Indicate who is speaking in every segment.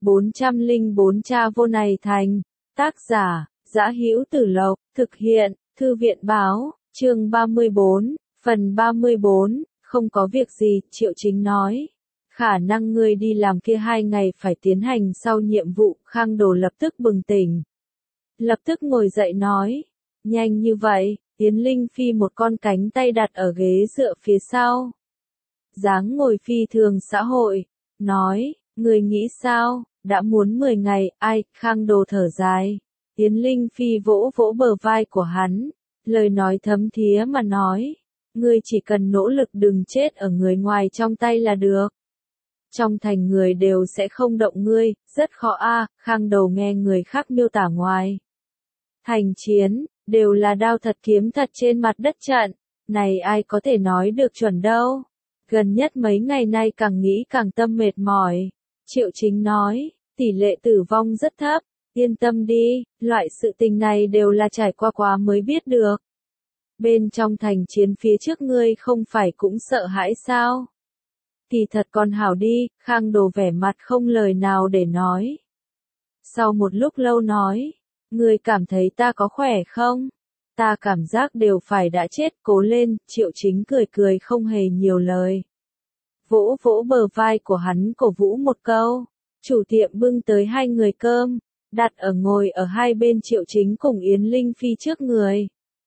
Speaker 1: 404 Cha vô này thành. Tác giả, Dã Hữu Tử Lộc, thực hiện, Thư viện báo, chương 34, phần 34, không có việc gì, Triệu Chính nói. Khả năng ngươi đi làm kia 2 ngày phải tiến hành sau nhiệm vụ, Khang Đồ lập tức bừng tỉnh. Lập tức ngồi dậy nói, nhanh như vậy, Yến Linh Phi một con cánh tay đặt ở ghế dựa phía sau. Dáng ngồi phi thường xã hội, nói, người nghĩ sao, đã muốn 10 ngày, ai, Khang Đồ thở dài. Yến Linh Phi vỗ vỗ bờ vai của hắn, lời nói thấm thía mà nói, ngươi chỉ cần nỗ lực đừng chết ở người ngoài trong tay là được. Trong thành người đều sẽ không động ngươi, rất khó a. Khang Đầu nghe người khác miêu tả ngoài thành chiến, đều là đao thật kiếm thật trên mặt đất trận, này ai có thể nói được chuẩn đâu. Gần nhất mấy ngày nay càng nghĩ càng tâm mệt mỏi. Triệu Chính nói, tỷ lệ tử vong rất thấp, yên tâm đi, loại sự tình này đều là trải qua quá mới biết được. Bên trong thành chiến phía trước ngươi không phải cũng sợ hãi sao? Thì thật còn hảo đi, Khang Đồ vẻ mặt không lời nào để nói. Sau một lúc lâu nói, ngươi cảm thấy ta có khỏe không? Ta cảm giác đều phải đã chết, cố lên, Triệu Chính cười cười không hề nhiều lời. Vỗ vỗ bờ vai của hắn cổ vũ một câu, chủ tiệm bưng tới 2 người cơm, đặt ở ngồi ở hai bên Triệu Chính cùng Yến Linh Phi trước người.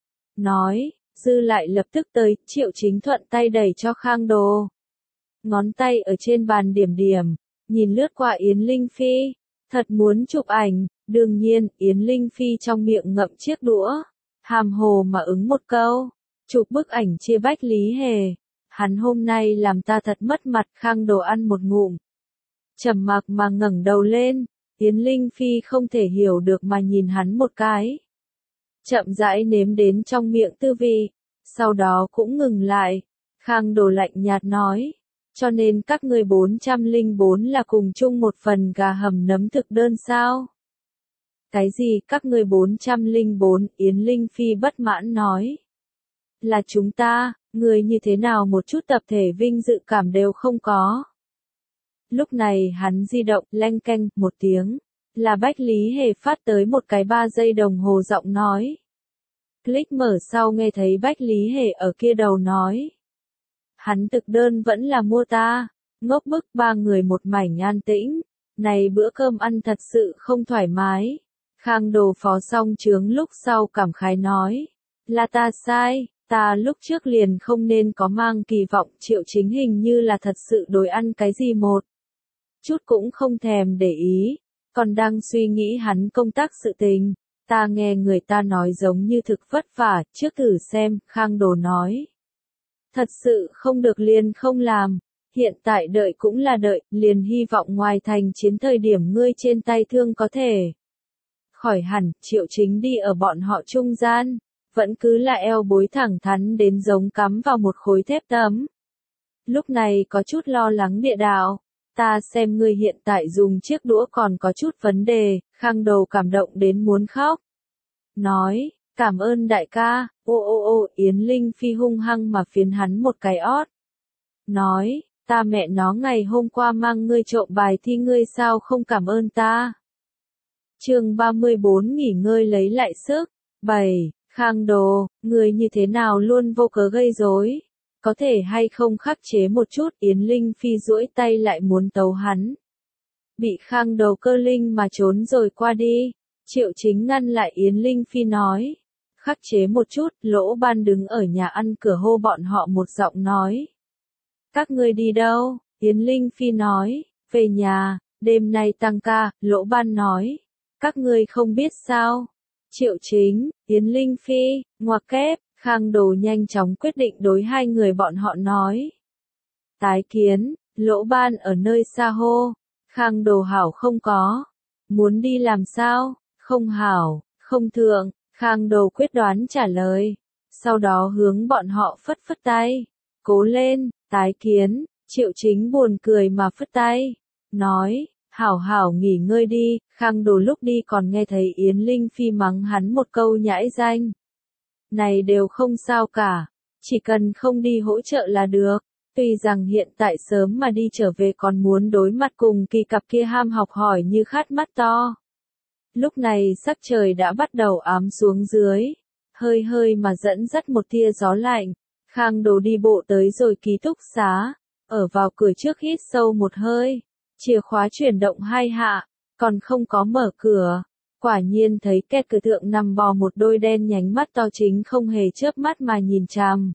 Speaker 1: Nói, dư lại lập tức tới, Triệu Chính thuận tay đẩy cho Khang Đồ. Ngón tay ở trên bàn điểm điểm, nhìn lướt qua Yến Linh Phi, thật muốn chụp ảnh, đương nhiên, Yến Linh Phi trong miệng ngậm chiếc đũa, hàm hồ mà ứng một câu, chụp bức ảnh chia Bách Lý Hề. Hắn hôm nay làm ta thật mất mặt. Khang Đồ ăn một ngụm, trầm mặc mà ngẩng đầu lên, Yến Linh Phi không thể hiểu được mà nhìn hắn một cái. Chậm rãi nếm đến trong miệng tư vị, sau đó cũng ngừng lại. Khang Đồ lạnh nhạt nói, cho nên các ngươi 404 là cùng chung một phần gà hầm nấm thực đơn sao? Cái gì các ngươi 404, Yến Linh Phi bất mãn nói. Là chúng ta, người như thế nào một chút tập thể vinh dự cảm đều không có. Lúc này hắn di động, leng keng, một tiếng, là Bách Lý Hề phát tới một cái 3 giây đồng hồ giọng nói. Click mở sau nghe thấy Bách Lý Hề ở kia đầu nói. Hắn thực đơn vẫn là mua ta, ngốc bức. 3 người một mảnh an tĩnh, này bữa cơm ăn thật sự không thoải mái. Khang Đồ phó xong chướng lúc sau cảm khái nói, là ta sai. Ta lúc trước liền không nên có mang kỳ vọng. Triệu Chính hình như là thật sự đối ăn cái gì một chút cũng không thèm để ý, còn đang suy nghĩ hắn công tác sự tình. Ta nghe người ta nói giống như thực vất vả, trước thử xem, Khang Đồ nói. Thật sự không được liền không làm, hiện tại đợi cũng là đợi, liền hy vọng ngoài thành chiến thời điểm ngươi trên tay thương có thể khỏi hẳn. Triệu Chính đi ở bọn họ trung gian, vẫn cứ là eo bối thẳng thắn đến giống cắm vào một khối thép tấm. Lúc này có chút lo lắng địa đạo, ta xem ngươi hiện tại dùng chiếc đũa còn có chút vấn đề. Khang Đầu cảm động đến muốn khóc. Nói, cảm ơn đại ca, ô, Yến Linh Phi hung hăng mà phiến hắn một cái ót. Nói, ta mẹ nó ngày hôm qua mang ngươi trộm bài thi ngươi sao không cảm ơn ta. Chương 34 nghỉ ngơi lấy lại sức. 7. Khang Đồ, người như thế nào luôn vô cớ gây rối, có thể hay không khắc chế một chút. Yến Linh Phi duỗi tay lại muốn tấu hắn. Bị Khang Đồ cơ linh mà trốn rồi qua đi. Triệu Chính ngăn lại Yến Linh Phi nói, khắc chế một chút. Lỗ Ban đứng ở nhà ăn cửa hô bọn họ một giọng nói. Các ngươi đi đâu? Yến Linh Phi nói, về nhà, đêm nay tăng ca. Lỗ Ban nói, các ngươi không biết sao? Triệu Chính, Yến Linh Phi, ngoặc kép. Khang Đồ nhanh chóng quyết định đối 2 người bọn họ nói. Tái kiến. Lỗ Ban ở nơi xa hô. Khang Đồ hảo không có. Muốn đi làm sao? Không hảo, không thượng. Khang Đồ quyết đoán trả lời. Sau đó hướng bọn họ phất phất tay. Cố lên, tái kiến. Triệu Chính buồn cười mà phất tay. Nói, hảo nghỉ ngơi đi. Khang Đồ lúc đi còn nghe thấy Yến Linh Phi mắng hắn một câu nhãi danh. Này đều không sao cả, chỉ cần không đi hỗ trợ là được. Tuy rằng hiện tại sớm mà đi trở về còn muốn đối mặt cùng Kỳ cặp kia ham học hỏi như khát mắt to. Lúc này sắc trời đã bắt đầu ám xuống dưới, hơi hơi mà dẫn dắt một tia gió lạnh. Khang Đồ đi bộ tới rồi ký túc xá, ở vào cửa trước hít sâu một hơi, chìa khóa chuyển động 2 hạ, còn không có mở cửa. Quả nhiên thấy két cửa thượng nằm bò một đôi đen nhánh mắt to chính không hề chớp mắt mà nhìn chằm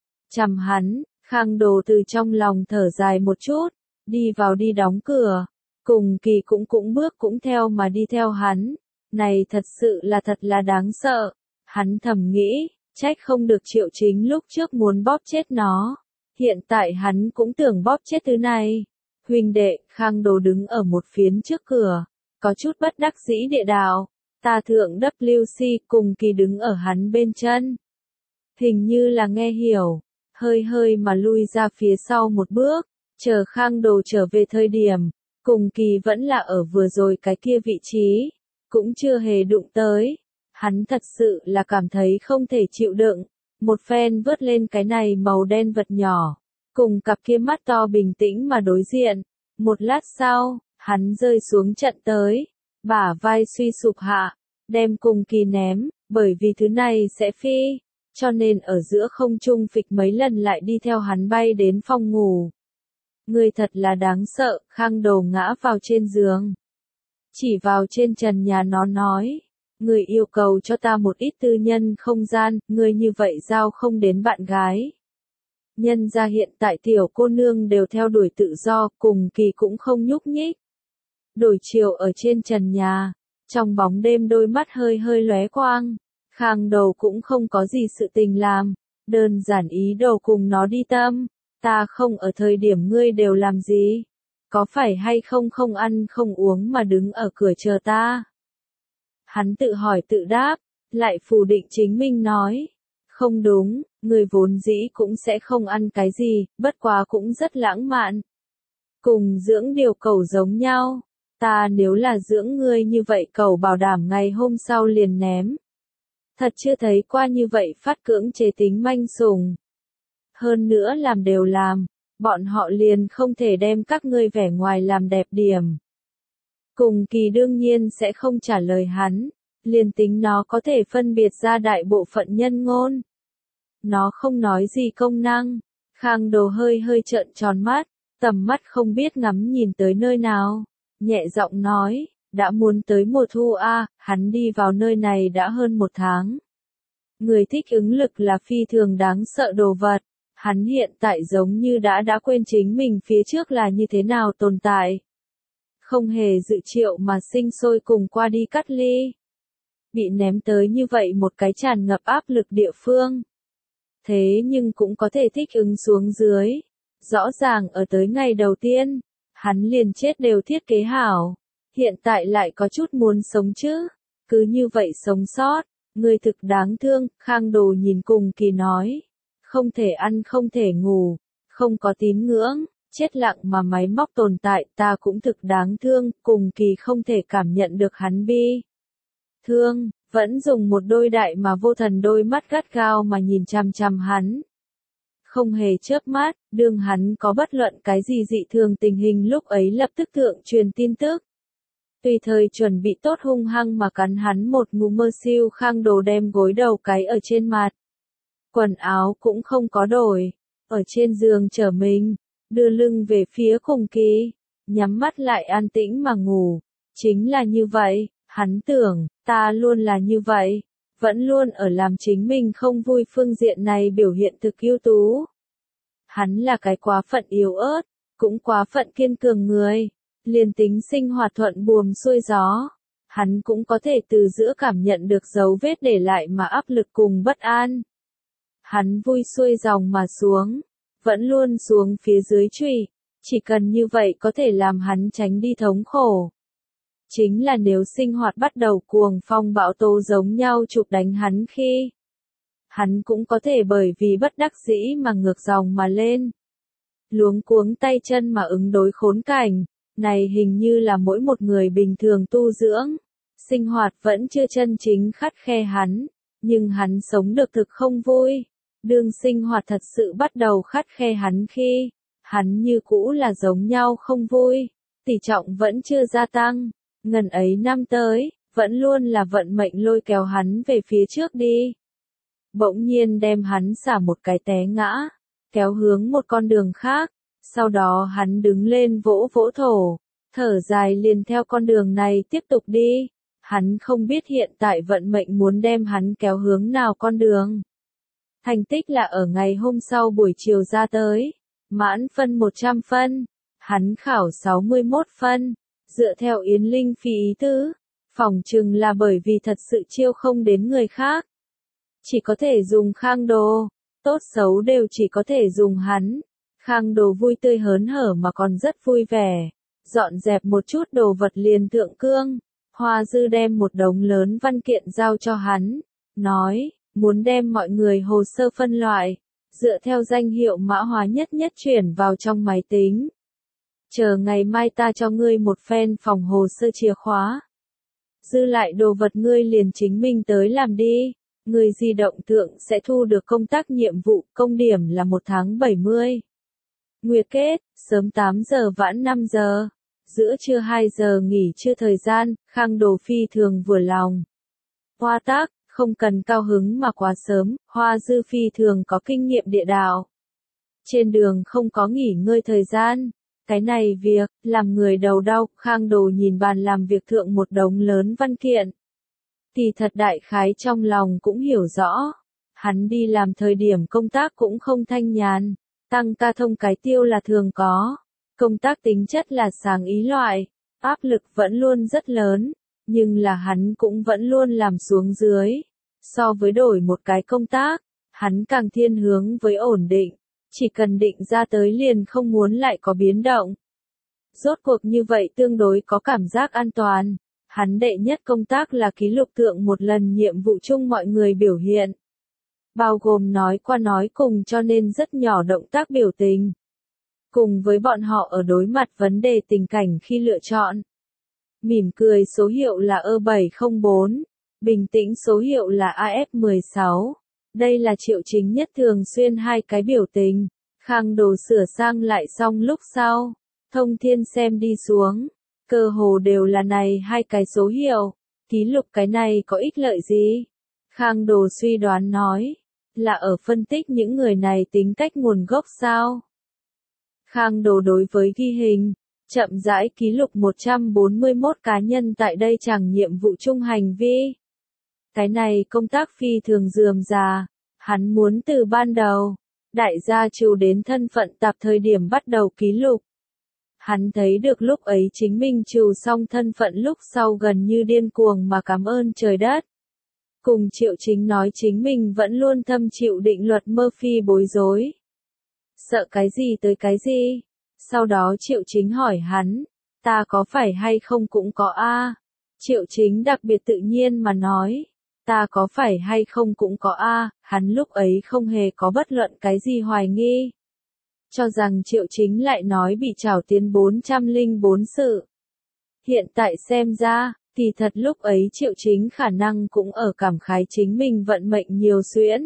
Speaker 1: hắn. Khang Đồ từ trong lòng thở dài một chút, đi vào đi đóng cửa. Cùng Kỳ cũng bước cũng theo mà đi theo hắn. Này thật là đáng sợ. Hắn thầm nghĩ, trách không được Triệu Chính lúc trước muốn bóp chết nó. Hiện tại hắn cũng tưởng bóp chết thứ này. Huynh đệ, Khang Đồ đứng ở một phiến trước cửa, có chút bất đắc dĩ địa đạo. Ta thượng WC, cùng Kỳ đứng ở hắn bên chân. Hình như là nghe hiểu, hơi hơi mà lui ra phía sau một bước, chờ Khang Đồ trở về thời điểm, cùng Kỳ vẫn là ở vừa rồi cái kia vị trí, cũng chưa hề đụng tới. Hắn thật sự là cảm thấy không thể chịu đựng, một phen vớt lên cái này màu đen vật nhỏ, cùng cặp kia mắt to bình tĩnh mà đối diện. Một lát sau, hắn rơi xuống trận tới, bả vai suy sụp hạ, đem cùng Kỳ ném, bởi vì thứ này sẽ phi, cho nên ở giữa không trung phịch mấy lần lại đi theo hắn bay đến phòng ngủ. Người thật là đáng sợ, Khang Đồ ngã vào trên giường. Chỉ vào trên trần nhà nó nói, người yêu cầu cho ta một ít tư nhân không gian, người như vậy giao không đến bạn gái. Nhân ra hiện tại tiểu cô nương đều theo đuổi tự do, cùng Kỳ cũng không nhúc nhích. Đổi chiều ở trên trần nhà, trong bóng đêm đôi mắt hơi hơi lóe quang. Khang Đồ cũng không có gì sự tình làm, đơn giản ý đồ cùng nó đi tâm. Ta không ở thời điểm ngươi đều làm gì? Có phải hay không không ăn không uống mà đứng ở cửa chờ ta? Hắn tự hỏi tự đáp, lại phủ định chính mình nói. Không đúng, người vốn dĩ cũng sẽ không ăn cái gì, bất quá cũng rất lãng mạn. Cùng dưỡng điều cẩu giống nhau, ta nếu là dưỡng ngươi như vậy cẩu bảo đảm ngày hôm sau liền ném. Thật chưa thấy qua như vậy phát cưỡng chế tính manh sủng. Hơn nữa làm đều làm, bọn họ liền không thể đem các ngươi vẻ ngoài làm đẹp điểm. Cùng Kỳ đương nhiên sẽ không trả lời hắn, liền tính nó có thể phân biệt ra đại bộ phận nhân ngôn. Nó không nói gì công năng. Khang Đồ hơi hơi trợn tròn mắt, tầm mắt không biết ngắm nhìn tới nơi nào, nhẹ giọng nói, đã muốn tới mùa thu a, hắn đi vào nơi này đã hơn 1 tháng. Người thích ứng lực là phi thường đáng sợ đồ vật, hắn hiện tại giống như đã quên chính mình phía trước là như thế nào tồn tại. Không hề dự triệu mà sinh sôi cùng qua đi cắt ly. Bị ném tới như vậy một cái tràn ngập áp lực địa phương. Thế nhưng cũng có thể thích ứng xuống dưới. Rõ ràng ở tới ngày đầu tiên, hắn liền chết đều thiết kế hảo. Hiện tại lại có chút muốn sống chứ. Cứ như vậy sống sót, người thực đáng thương. Khang Đồ nhìn cùng Kỳ nói. Không thể ăn không thể ngủ, không có tín ngưỡng, chết lặng mà máy móc tồn tại, ta cũng thực đáng thương. Cùng Kỳ không thể cảm nhận được hắn bi thương, vẫn dùng một đôi đại mà vô thần đôi mắt gắt gao mà nhìn chằm chằm hắn. Không hề chớp mắt, đương hắn có bất luận cái gì dị thường tình hình lúc ấy lập tức thượng truyền tin tức. Tùy thời chuẩn bị tốt hung hăng mà cắn hắn một ngụm. Mơ siêu. Khang Đồ đem gối đầu cái ở trên mặt. Quần áo cũng không có đổi, ở trên giường trở mình, đưa lưng về phía cùng Kỳ, nhắm mắt lại an tĩnh mà ngủ. Chính là như vậy, hắn tưởng, ta luôn là như vậy, vẫn luôn ở làm chính mình không vui phương diện này biểu hiện thực ưu tú. Hắn là cái quá phận yếu ớt, cũng quá phận kiên cường người, liền tính sinh hoạt thuận buồm xuôi gió, hắn cũng có thể từ giữa cảm nhận được dấu vết để lại mà áp lực cùng bất an. Hắn vui xuôi dòng mà xuống, vẫn luôn xuống phía dưới trụy, chỉ cần như vậy có thể làm hắn tránh đi thống khổ. Chính là nếu sinh hoạt bắt đầu cuồng phong bão tố giống nhau chụp đánh hắn khi, hắn cũng có thể bởi vì bất đắc dĩ mà ngược dòng mà lên. Luống cuống tay chân mà ứng đối khốn cảnh, này hình như là mỗi một người bình thường tu dưỡng, sinh hoạt vẫn chưa chân chính khắt khe hắn, nhưng hắn sống được thực không vui. Đương sinh hoạt thật sự bắt đầu khắt khe hắn khi, hắn như cũ là giống nhau không vui, tỷ trọng vẫn chưa gia tăng, ngần ấy năm tới, vẫn luôn là vận mệnh lôi kéo hắn về phía trước đi. Bỗng nhiên đem hắn xả một cái té ngã, kéo hướng một con đường khác, sau đó hắn đứng lên vỗ vỗ thổ, thở dài liền theo con đường này tiếp tục đi. Hắn không biết hiện tại vận mệnh muốn đem hắn kéo hướng nào con đường. Thành tích là ở ngày hôm sau buổi chiều ra tới, mãn phân 100 phân, hắn khảo 61 phân, dựa theo Yến Linh Phi ý tứ, phỏng chừng là bởi vì thật sự chiêu không đến người khác. Chỉ có thể dùng Khang Đồ, tốt xấu đều chỉ có thể dùng hắn. Khang Đồ vui tươi hớn hở mà còn rất vui vẻ, dọn dẹp một chút đồ vật liền thượng cương. Hoa Dư đem một đống lớn văn kiện giao cho hắn, nói, muốn đem mọi người hồ sơ phân loại, dựa theo danh hiệu mã hóa nhất nhất chuyển vào trong máy tính. Chờ ngày mai ta cho ngươi một phen phòng hồ sơ chìa khóa. Dư lại đồ vật ngươi liền chính mình tới làm đi, người di động thượng sẽ thu được công tác nhiệm vụ, công điểm là 1 tháng 70. Nguyệt kết, sớm 8 giờ vãn 5 giờ. Giữa trưa 2 giờ nghỉ trưa thời gian, Khang Đồ phi thường vừa lòng. Hoa tác, không cần cao hứng mà quá sớm, Hoa Dư phi thường có kinh nghiệm địa đạo. Trên đường không có nghỉ ngơi thời gian. Cái này việc, làm người đầu đau, Khang Đồ nhìn bàn làm việc thượng một đống lớn văn kiện. Thì thật đại khái trong lòng cũng hiểu rõ. Hắn đi làm thời điểm công tác cũng không thanh nhàn, tăng ca thông cái tiêu là thường có. Công tác tính chất là sáng ý loại, áp lực vẫn luôn rất lớn, nhưng là hắn cũng vẫn luôn làm xuống dưới. So với đổi một cái công tác, hắn càng thiên hướng với ổn định, chỉ cần định ra tới liền không muốn lại có biến động. Rốt cuộc như vậy tương đối có cảm giác an toàn. Hắn đệ nhất công tác là ký lục thượng một lần nhiệm vụ chung mọi người biểu hiện. Bao gồm nói qua nói cùng cho nên rất nhỏ động tác biểu tình. Cùng với bọn họ ở đối mặt vấn đề tình cảnh khi lựa chọn. Mỉm cười số hiệu là E704, bình tĩnh số hiệu là AF16. Đây là Triệu Chính Nhất thường xuyên hai cái biểu tình. Khang Đồ sửa sang lại xong lúc sau, Thông Thiên xem đi xuống, cơ hồ đều là này hai cái số hiệu, ký lục cái này có ích lợi gì? Khang Đồ suy đoán nói, là ở phân tích những người này tính cách nguồn gốc sao? Khang Đồ đối với ghi hình, chậm rãi ký lục 141 cá nhân tại đây chẳng nhiệm vụ chung hành vi. Cái này công tác phi thường rườm rà, hắn muốn từ ban đầu, đại gia trừ đến thân phận tạp thời điểm bắt đầu ký lục. Hắn thấy được lúc ấy chính mình trừ xong thân phận lúc sau gần như điên cuồng mà cảm ơn trời đất. Cùng Triệu Chính nói chính mình vẫn luôn thâm chịu định luật Murphy bối rối. Sợ cái gì tới cái gì? Sau đó Triệu Chính hỏi hắn, ta có phải hay không cũng có a? Triệu Chính đặc biệt tự nhiên mà nói, ta có phải hay không cũng có a? Hắn lúc ấy không hề có bất luận cái gì hoài nghi. Cho rằng Triệu Chính lại nói bị trảo tiến 404 sự. Hiện tại xem ra, thì thật lúc ấy Triệu Chính khả năng cũng ở cảm khái chính mình vận mệnh nhiều xuyễn.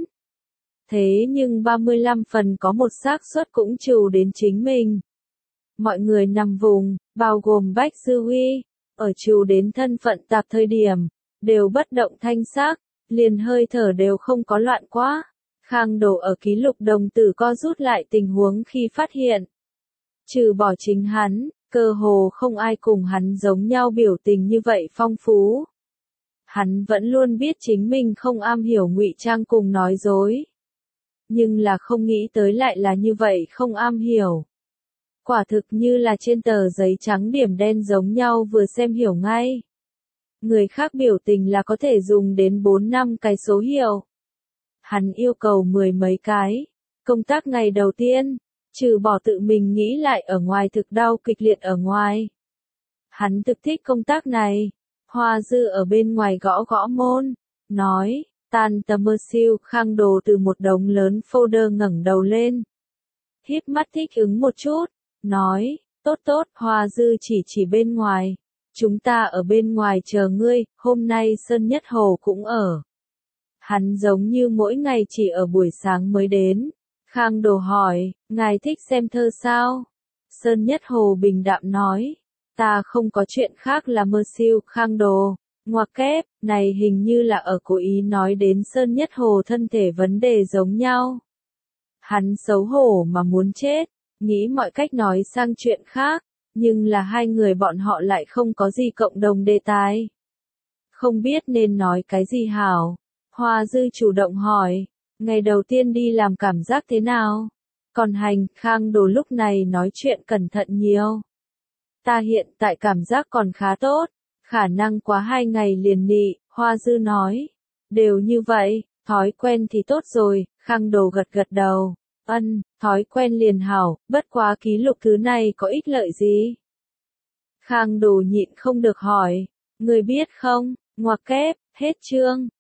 Speaker 1: Thế nhưng 35 phần có một xác suất cũng trừ đến chính mình. Mọi người nằm vùng, bao gồm Bách Sư Huy, ở trừ đến thân phận tạp thời điểm, đều bất động thanh sắc, liền hơi thở đều không có loạn quá. Khang Đồ ở ký lục đồng tử co rút lại tình huống khi phát hiện. Trừ bỏ chính hắn, cơ hồ không ai cùng hắn giống nhau biểu tình như vậy phong phú. Hắn vẫn luôn biết chính mình không am hiểu ngụy trang cùng nói dối. Nhưng là không nghĩ tới lại là như vậy không am hiểu. Quả thực như là trên tờ giấy trắng điểm đen giống nhau vừa xem hiểu ngay. Người khác biểu tình là có thể dùng đến 4-5 cái số hiệu. Hắn yêu cầu 10 mấy cái. Công tác ngày đầu tiên, trừ bỏ tự mình nghĩ lại ở ngoài thực đau kịch liệt ở ngoài. Hắn thực thích công tác này. Hoa Dư ở bên ngoài gõ gõ môn, nói, tan tầm mơ siêu. Khang Đồ từ một đống lớn folder ngẩng đầu lên. Híp mắt thích ứng một chút, nói, tốt tốt. Hoa Dư chỉ bên ngoài. Chúng ta ở bên ngoài chờ ngươi, hôm nay Sơn Nhất Hồ cũng ở. Hắn giống như mỗi ngày chỉ ở buổi sáng mới đến. Khang Đồ hỏi, ngài thích xem thơ sao? Sơn Nhất Hồ bình đạm nói, ta không có chuyện khác là mơ siêu. Khang Đồ, ngoặc kép, này hình như là ở cố ý nói đến Sơn Nhất Hồ thân thể vấn đề giống nhau. Hắn xấu hổ mà muốn chết, nghĩ mọi cách nói sang chuyện khác, nhưng là hai người bọn họ lại không có gì cộng đồng đề tài. Không biết nên nói cái gì hảo. Hoa Dư chủ động hỏi, ngày đầu tiên đi làm cảm giác thế nào? Còn hành, Khang Đồ lúc này nói chuyện cẩn thận nhiều. Ta hiện tại cảm giác còn khá tốt, khả năng quá 2 ngày liền nị, Hoa Dư nói. Đều như vậy, thói quen thì tốt rồi, Khang Đồ gật gật đầu. Thói quen liền hảo, bất quá ký lục thứ này có ích lợi gì? Khang Đồ nhịn không được hỏi, người biết không, ngoặc kép, hết chương.